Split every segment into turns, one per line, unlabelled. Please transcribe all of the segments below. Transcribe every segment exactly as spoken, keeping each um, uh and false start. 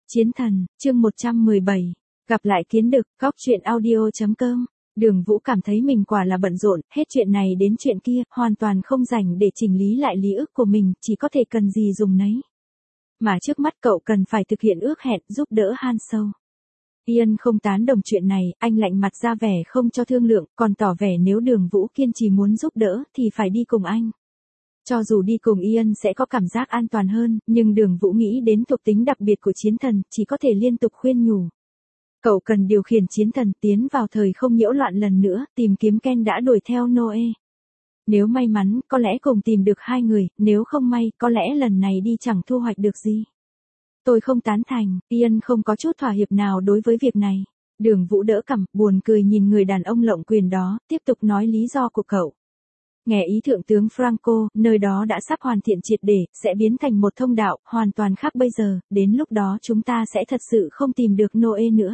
Chiến thần, chương một trăm mười bảy. Gặp lại kiến đực, góc truyện audio.com. Đường Vũ cảm thấy mình quả là bận rộn, hết chuyện này đến chuyện kia, hoàn toàn không rảnh để chỉnh lý lại lý ức của mình, chỉ có thể cần gì dùng nấy. Mà trước mắt cậu cần phải thực hiện ước hẹn giúp đỡ Han Sâu. Ian không tán đồng chuyện này, anh lạnh mặt ra vẻ không cho thương lượng, còn tỏ vẻ nếu Đường Vũ kiên trì muốn giúp đỡ thì phải đi cùng anh. Cho dù đi cùng Ian sẽ có cảm giác an toàn hơn, nhưng Đường Vũ nghĩ đến thuộc tính đặc biệt của chiến thần, chỉ có thể liên tục khuyên nhủ. Cậu cần điều khiển chiến thần tiến vào thời không nhiễu loạn lần nữa, tìm kiếm Ken đã đuổi theo Noe. Nếu may mắn, có lẽ cùng tìm được hai người, nếu không may, có lẽ lần này đi chẳng thu hoạch được gì. Tôi không tán thành, Ian không có chút thỏa hiệp nào đối với việc này. Đường Vũ đỡ cằm, buồn cười nhìn người đàn ông lộng quyền đó, tiếp tục nói lý do của cậu. Nghe ý thượng tướng Franco, nơi đó đã sắp hoàn thiện triệt để, sẽ biến thành một thông đạo, hoàn toàn khác bây giờ, đến lúc đó chúng ta sẽ thật sự không tìm được Noe nữa.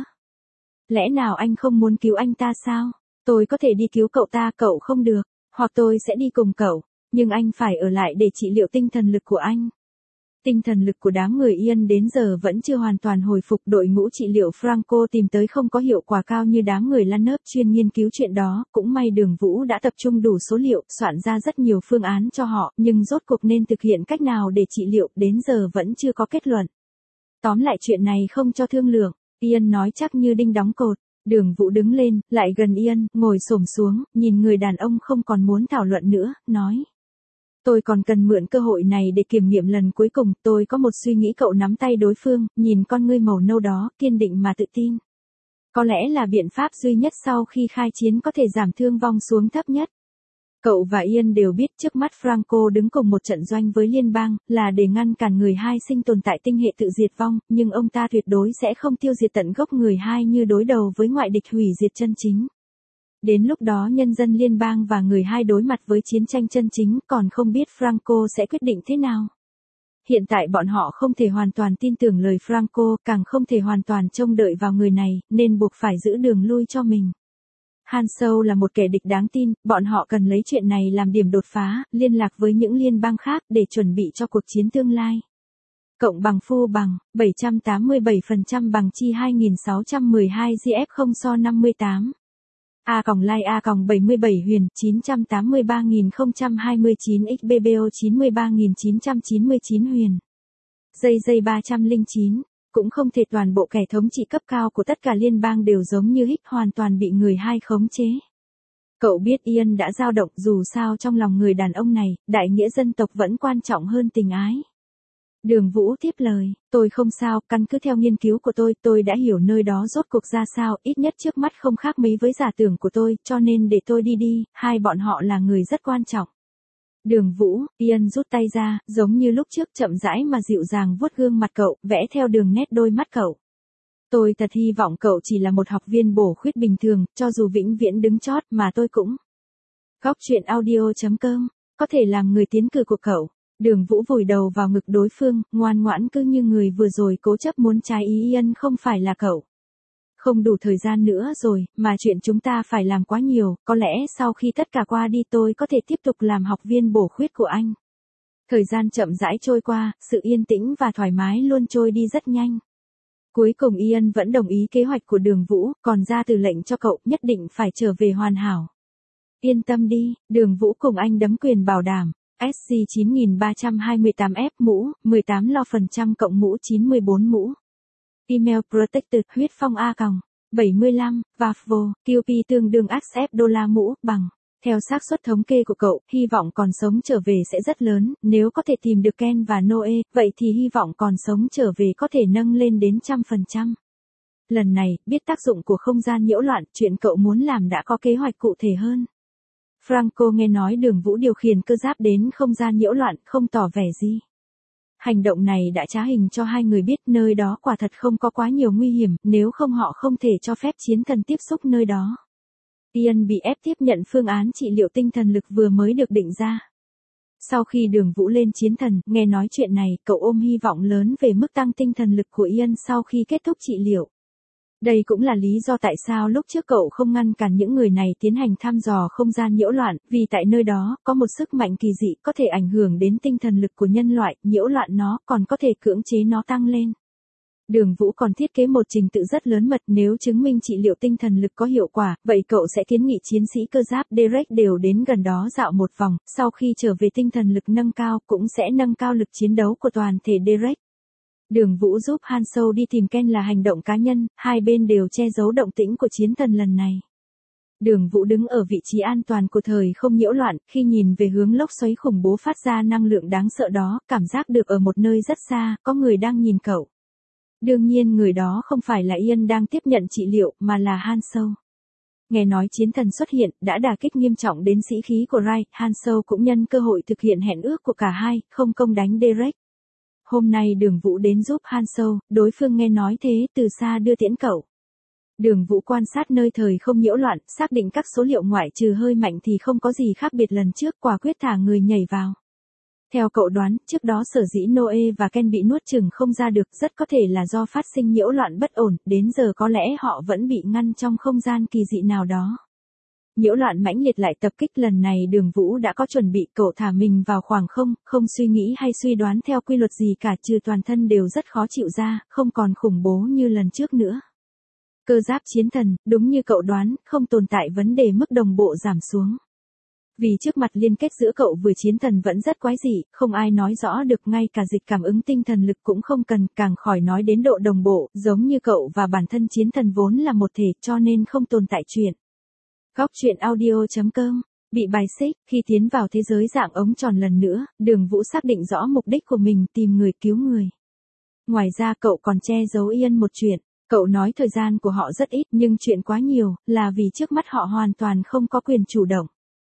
Lẽ nào anh không muốn cứu anh ta sao? Tôi có thể đi cứu cậu ta, cậu không được, hoặc tôi sẽ đi cùng cậu, nhưng anh phải ở lại để trị liệu tinh thần lực của anh. Tinh thần lực của đám người Ian đến giờ vẫn chưa hoàn toàn hồi phục, đội ngũ trị liệu Franco tìm tới không có hiệu quả cao như đám người Lannert chuyên nghiên cứu chuyện đó, cũng may Đường Vũ đã tập trung đủ số liệu, soạn ra rất nhiều phương án cho họ, nhưng rốt cuộc nên thực hiện cách nào để trị liệu, đến giờ vẫn chưa có kết luận. Tóm lại chuyện này không cho thương lượng, Ian nói chắc như đinh đóng cột. Đường Vũ đứng lên, lại gần Ian, ngồi xổm xuống, nhìn người đàn ông không còn muốn thảo luận nữa, nói. Tôi còn cần mượn cơ hội này để kiểm nghiệm lần cuối cùng, tôi có một suy nghĩ. Cậu nắm tay đối phương, nhìn con ngươi màu nâu đó, kiên định mà tự tin. Có lẽ là biện pháp duy nhất sau khi khai chiến có thể giảm thương vong xuống thấp nhất. Cậu và Ian đều biết trước mắt Franco đứng cùng một trận doanh với liên bang, là để ngăn cản người hai sinh tồn tại tinh hệ tự diệt vong, nhưng ông ta tuyệt đối sẽ không tiêu diệt tận gốc người hai như đối đầu với ngoại địch hủy diệt chân chính. Đến lúc đó nhân dân liên bang và người hai đối mặt với chiến tranh chân chính, còn không biết Franco sẽ quyết định thế nào. Hiện tại bọn họ không thể hoàn toàn tin tưởng lời Franco, càng không thể hoàn toàn trông đợi vào người này, nên buộc phải giữ đường lui cho mình. Han Sâu là một kẻ địch đáng tin, bọn họ cần lấy chuyện này làm điểm đột phá, liên lạc với những liên bang khác để chuẩn bị cho cuộc chiến tương lai. Cộng bằng phu bằng, bảy trăm tám mươi bảy phần trăm bằng chi hai nghìn sáu trăm mười hai G F không so năm mươi tám. A còng lai A còng bảy mươi bảy huyền, chín trăm tám mươi ba nghìn không trăm hai mươi chín X B B O chín mươi ba nghìn chín trăm chín mươi chín huyền. Dây dây ba trăm lẻ chín, cũng không thể toàn bộ kẻ thống trị cấp cao của tất cả liên bang đều giống như Hích hoàn toàn bị người hai khống chế. Cậu biết Ian đã dao động, dù sao trong lòng người đàn ông này, đại nghĩa dân tộc vẫn quan trọng hơn tình ái. Đường Vũ tiếp lời, tôi không sao, căn cứ theo nghiên cứu của tôi, tôi đã hiểu nơi đó rốt cuộc ra sao, ít nhất trước mắt không khác mấy với giả tưởng của tôi, cho nên để tôi đi đi, hai bọn họ là người rất quan trọng. Đường Vũ, Ian rút tay ra, giống như lúc trước, chậm rãi mà dịu dàng vuốt gương mặt cậu, vẽ theo đường nét đôi mắt cậu. Tôi thật hy vọng cậu chỉ là một học viên bổ khuyết bình thường, cho dù vĩnh viễn đứng chót mà tôi cũng. Góc truyện audio.com, có thể làm người tiến cử của cậu. Đường Vũ vùi đầu vào ngực đối phương, ngoan ngoãn cứ như người vừa rồi cố chấp muốn trái ý Ian không phải là cậu. Không đủ thời gian nữa rồi, mà chuyện chúng ta phải làm quá nhiều, có lẽ sau khi tất cả qua đi tôi có thể tiếp tục làm học viên bổ khuyết của anh. Thời gian chậm rãi trôi qua, sự yên tĩnh và thoải mái luôn trôi đi rất nhanh. Cuối cùng Ian vẫn đồng ý kế hoạch của Đường Vũ, còn ra từ lệnh cho cậu nhất định phải trở về hoàn hảo. Yên tâm đi, Đường Vũ cùng anh đấm quyền bảo đảm. S C chín nghìn ba trăm hai mươi tám F mũ, mười tám lo phần trăm cộng mũ chín mươi bốn mũ. Email protected huyết phong A còng, bảy mươi lăm, Vavvo, Q P tương đương X F đô la mũ, bằng. Theo xác suất thống kê của cậu, hy vọng còn sống trở về sẽ rất lớn, nếu có thể tìm được Ken và Noe, vậy thì hy vọng còn sống trở về có thể nâng lên đến trăm phần trăm. Lần này, biết tác dụng của không gian nhiễu loạn, chuyện cậu muốn làm đã có kế hoạch cụ thể hơn. Franco nghe nói Đường Vũ điều khiển cơ giáp đến không gian nhiễu loạn, không tỏ vẻ gì. Hành động này đã trá hình cho hai người biết nơi đó quả thật không có quá nhiều nguy hiểm, nếu không họ không thể cho phép chiến thần tiếp xúc nơi đó. Ian bị ép tiếp nhận phương án trị liệu tinh thần lực vừa mới được định ra. Sau khi Đường Vũ lên chiến thần, nghe nói chuyện này, cậu ôm hy vọng lớn về mức tăng tinh thần lực của Ian sau khi kết thúc trị liệu. Đây cũng là lý do tại sao lúc trước cậu không ngăn cản những người này tiến hành thăm dò không gian nhiễu loạn, vì tại nơi đó, có một sức mạnh kỳ dị có thể ảnh hưởng đến tinh thần lực của nhân loại, nhiễu loạn nó, còn có thể cưỡng chế nó tăng lên. Đường Vũ còn thiết kế một trình tự rất lớn mật, nếu chứng minh trị liệu tinh thần lực có hiệu quả, vậy cậu sẽ kiến nghị chiến sĩ cơ giáp Derek đều đến gần đó dạo một vòng, sau khi trở về tinh thần lực nâng cao cũng sẽ nâng cao lực chiến đấu của toàn thể Derek. Đường Vũ giúp Han Solo đi tìm Ken là hành động cá nhân, hai bên đều che giấu động tĩnh của chiến thần lần này. Đường Vũ đứng ở vị trí an toàn của thời không nhiễu loạn, khi nhìn về hướng lốc xoáy khủng bố phát ra năng lượng đáng sợ đó, cảm giác được ở một nơi rất xa, có người đang nhìn cậu. Đương nhiên người đó không phải là Ian đang tiếp nhận trị liệu, mà là Han Solo. Nghe nói chiến thần xuất hiện, đã đả kích nghiêm trọng đến sĩ khí của Rai, Han Solo cũng nhân cơ hội thực hiện hẹn ước của cả hai, không công đánh Derek. Hôm nay Đường Vũ đến giúp Han Solo, đối phương nghe nói thế, từ xa đưa tiễn cậu. Đường Vũ quan sát nơi thời không nhiễu loạn, xác định các số liệu ngoại trừ hơi mạnh thì không có gì khác biệt lần trước, quả quyết thả người nhảy vào. Theo cậu đoán, trước đó sở dĩ Noe và Ken bị nuốt chửng không ra được, rất có thể là do phát sinh nhiễu loạn bất ổn, đến giờ có lẽ họ vẫn bị ngăn trong không gian kỳ dị nào đó. Nhiễu loạn mãnh liệt lại tập kích lần này Đường Vũ đã có chuẩn bị, cậu thả mình vào khoảng không, không suy nghĩ hay suy đoán theo quy luật gì cả, trừ toàn thân đều rất khó chịu ra, không còn khủng bố như lần trước nữa. Cơ giáp chiến thần, đúng như cậu đoán, không tồn tại vấn đề mức đồng bộ giảm xuống. Vì trước mặt liên kết giữa cậu vừa chiến thần vẫn rất quái dị, không ai nói rõ được, ngay cả dịch cảm ứng tinh thần lực cũng không cần, càng khỏi nói đến độ đồng bộ, giống như cậu và bản thân chiến thần vốn là một thể, cho nên không tồn tại chuyện. Góc truyện audio chấm com, bị bài xích, khi tiến vào thế giới dạng ống tròn lần nữa, Đường Vũ xác định rõ mục đích của mình, tìm người cứu người. Ngoài ra cậu còn che giấu Ian một chuyện. Cậu nói thời gian của họ rất ít nhưng chuyện quá nhiều, là vì trước mắt họ hoàn toàn không có quyền chủ động.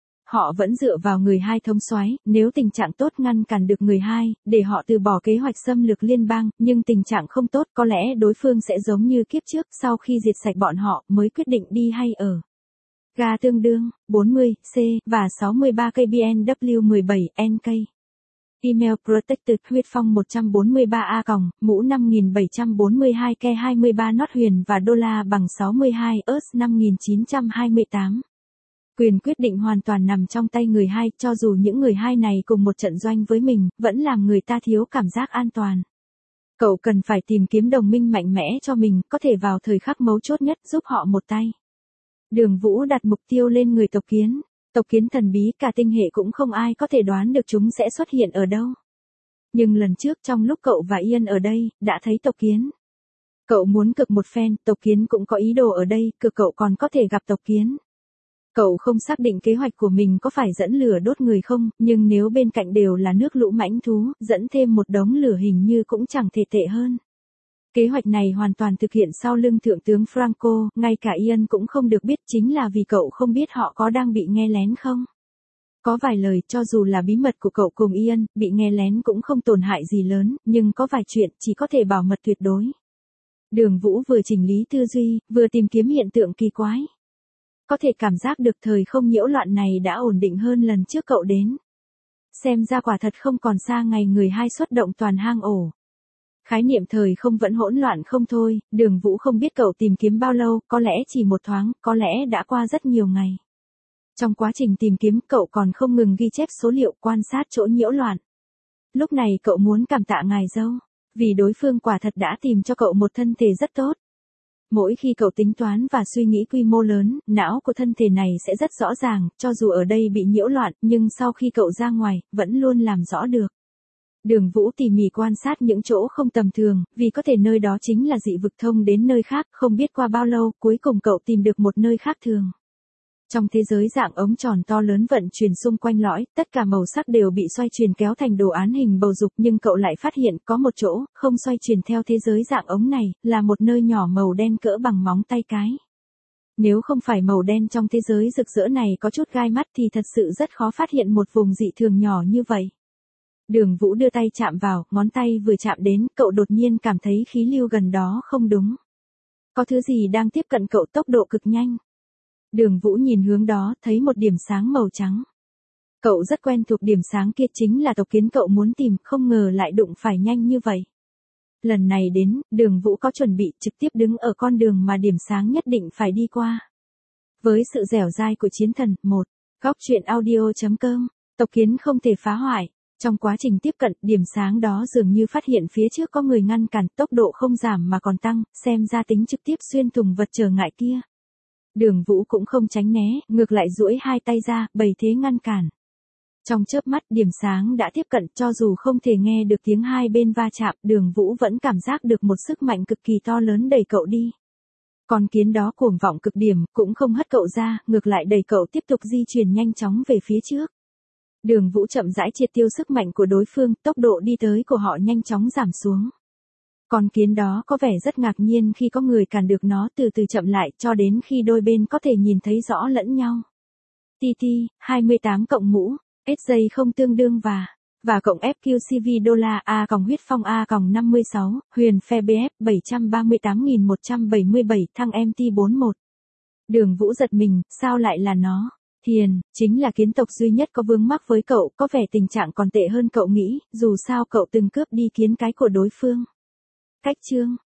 Họ vẫn dựa vào người hai thống soái, nếu tình trạng tốt ngăn cản được người hai, để họ từ bỏ kế hoạch xâm lược liên bang, nhưng tình trạng không tốt có lẽ đối phương sẽ giống như kiếp trước, sau khi diệt sạch bọn họ mới quyết định đi hay ở. Ga tương đương, bốn mươi C, và sáu mươi ba K B N W mười bảy N K. Email protected huyết phong một trăm bốn mươi ba A còng, mũ năm nghìn bảy trăm bốn mươi hai K hai mươi ba nốt huyền và đô la bằng sáu mươi hai ớt năm nghìn chín trăm hai mươi tám. Quyền quyết định hoàn toàn nằm trong tay người hai, cho dù những người hai này cùng một trận doanh với mình, vẫn làm người ta thiếu cảm giác an toàn. Cậu cần phải tìm kiếm đồng minh mạnh mẽ cho mình, có thể vào thời khắc mấu chốt nhất giúp họ một tay. Đường Vũ đặt mục tiêu lên người tộc kiến. Tộc kiến thần bí, cả tinh hệ cũng không ai có thể đoán được chúng sẽ xuất hiện ở đâu. Nhưng lần trước trong lúc cậu và Ian ở đây, đã thấy tộc kiến. Cậu muốn cực một phen, tộc kiến cũng có ý đồ ở đây, cực cậu còn có thể gặp tộc kiến. Cậu không xác định kế hoạch của mình có phải dẫn lửa đốt người không, nhưng nếu bên cạnh đều là nước lũ mãnh thú, dẫn thêm một đống lửa hình như cũng chẳng thể tệ hơn. Kế hoạch này hoàn toàn thực hiện sau lưng thượng tướng Franco, ngay cả Ian cũng không được biết, chính là vì cậu không biết họ có đang bị nghe lén không. Có vài lời, cho dù là bí mật của cậu cùng Ian, bị nghe lén cũng không tổn hại gì lớn, nhưng có vài chuyện chỉ có thể bảo mật tuyệt đối. Đường Vũ vừa chỉnh lý tư duy, vừa tìm kiếm hiện tượng kỳ quái. Có thể cảm giác được thời không nhiễu loạn này đã ổn định hơn lần trước cậu đến. Xem ra quả thật không còn xa ngày người hai xuất động toàn hang ổ. Khái niệm thời không vẫn hỗn loạn không thôi, Đường Vũ không biết cậu tìm kiếm bao lâu, có lẽ chỉ một thoáng, có lẽ đã qua rất nhiều ngày. Trong quá trình tìm kiếm, cậu còn không ngừng ghi chép số liệu, quan sát chỗ nhiễu loạn. Lúc này cậu muốn cảm tạ ngài dâu, vì đối phương quả thật đã tìm cho cậu một thân thể rất tốt. Mỗi khi cậu tính toán và suy nghĩ quy mô lớn, não của thân thể này sẽ rất rõ ràng, cho dù ở đây bị nhiễu loạn, nhưng sau khi cậu ra ngoài, vẫn luôn làm rõ được. Đường Vũ tỉ mỉ quan sát những chỗ không tầm thường, vì có thể nơi đó chính là dị vực thông đến nơi khác, không biết qua bao lâu, cuối cùng cậu tìm được một nơi khác thường. Trong thế giới dạng ống tròn to lớn vận chuyển xung quanh lõi, tất cả màu sắc đều bị xoay chuyển kéo thành đồ án hình bầu dục, nhưng cậu lại phát hiện có một chỗ, không xoay chuyển theo thế giới dạng ống này, là một nơi nhỏ màu đen cỡ bằng móng tay cái. Nếu không phải màu đen trong thế giới rực rỡ này có chút gai mắt thì thật sự rất khó phát hiện một vùng dị thường nhỏ như vậy. Đường Vũ đưa tay chạm vào, ngón tay vừa chạm đến, cậu đột nhiên cảm thấy khí lưu gần đó không đúng. Có thứ gì đang tiếp cận cậu tốc độ cực nhanh. Đường Vũ nhìn hướng đó, thấy một điểm sáng màu trắng. Cậu rất quen thuộc điểm sáng kia, chính là tộc kiến cậu muốn tìm, không ngờ lại đụng phải nhanh như vậy. Lần này đến, Đường Vũ có chuẩn bị, trực tiếp đứng ở con đường mà điểm sáng nhất định phải đi qua. Với sự dẻo dai của chiến thần, một. Góc truyện audio chấm com, tộc kiến không thể phá hoại. Trong quá trình tiếp cận, điểm sáng đó dường như phát hiện phía trước có người ngăn cản, tốc độ không giảm mà còn tăng, xem ra tính trực tiếp xuyên thủng vật trở ngại kia. Đường Vũ cũng không tránh né, ngược lại duỗi hai tay ra, bày thế ngăn cản. Trong chớp mắt, điểm sáng đã tiếp cận, cho dù không thể nghe được tiếng hai bên va chạm, Đường Vũ vẫn cảm giác được một sức mạnh cực kỳ to lớn đẩy cậu đi. Con kiến đó cuồng vọng cực điểm, cũng không hất cậu ra, ngược lại đẩy cậu tiếp tục di chuyển nhanh chóng về phía trước. Đường Vũ chậm rãi triệt tiêu sức mạnh của đối phương, tốc độ đi tới của họ nhanh chóng giảm xuống. Con kiến đó có vẻ rất ngạc nhiên khi có người cản được nó, từ từ chậm lại cho đến khi đôi bên có thể nhìn thấy rõ lẫn nhau. tê tê, hai mươi tám cộng mũ, ét giây không tương đương và, và cộng ép quy xê vê đô la A cộng huyết phong A cộng năm mươi sáu, huyền phe bê ép bảy trăm ba mươi tám nghìn một trăm bảy mươi bảy thăng em tê bốn mươi mốt. Đường Vũ giật mình, sao lại là nó? Thiền, chính là kiến tộc duy nhất có vướng mắc với cậu, có vẻ tình trạng còn tệ hơn cậu nghĩ, dù sao cậu từng cướp đi kiến cái của đối phương. Cách chương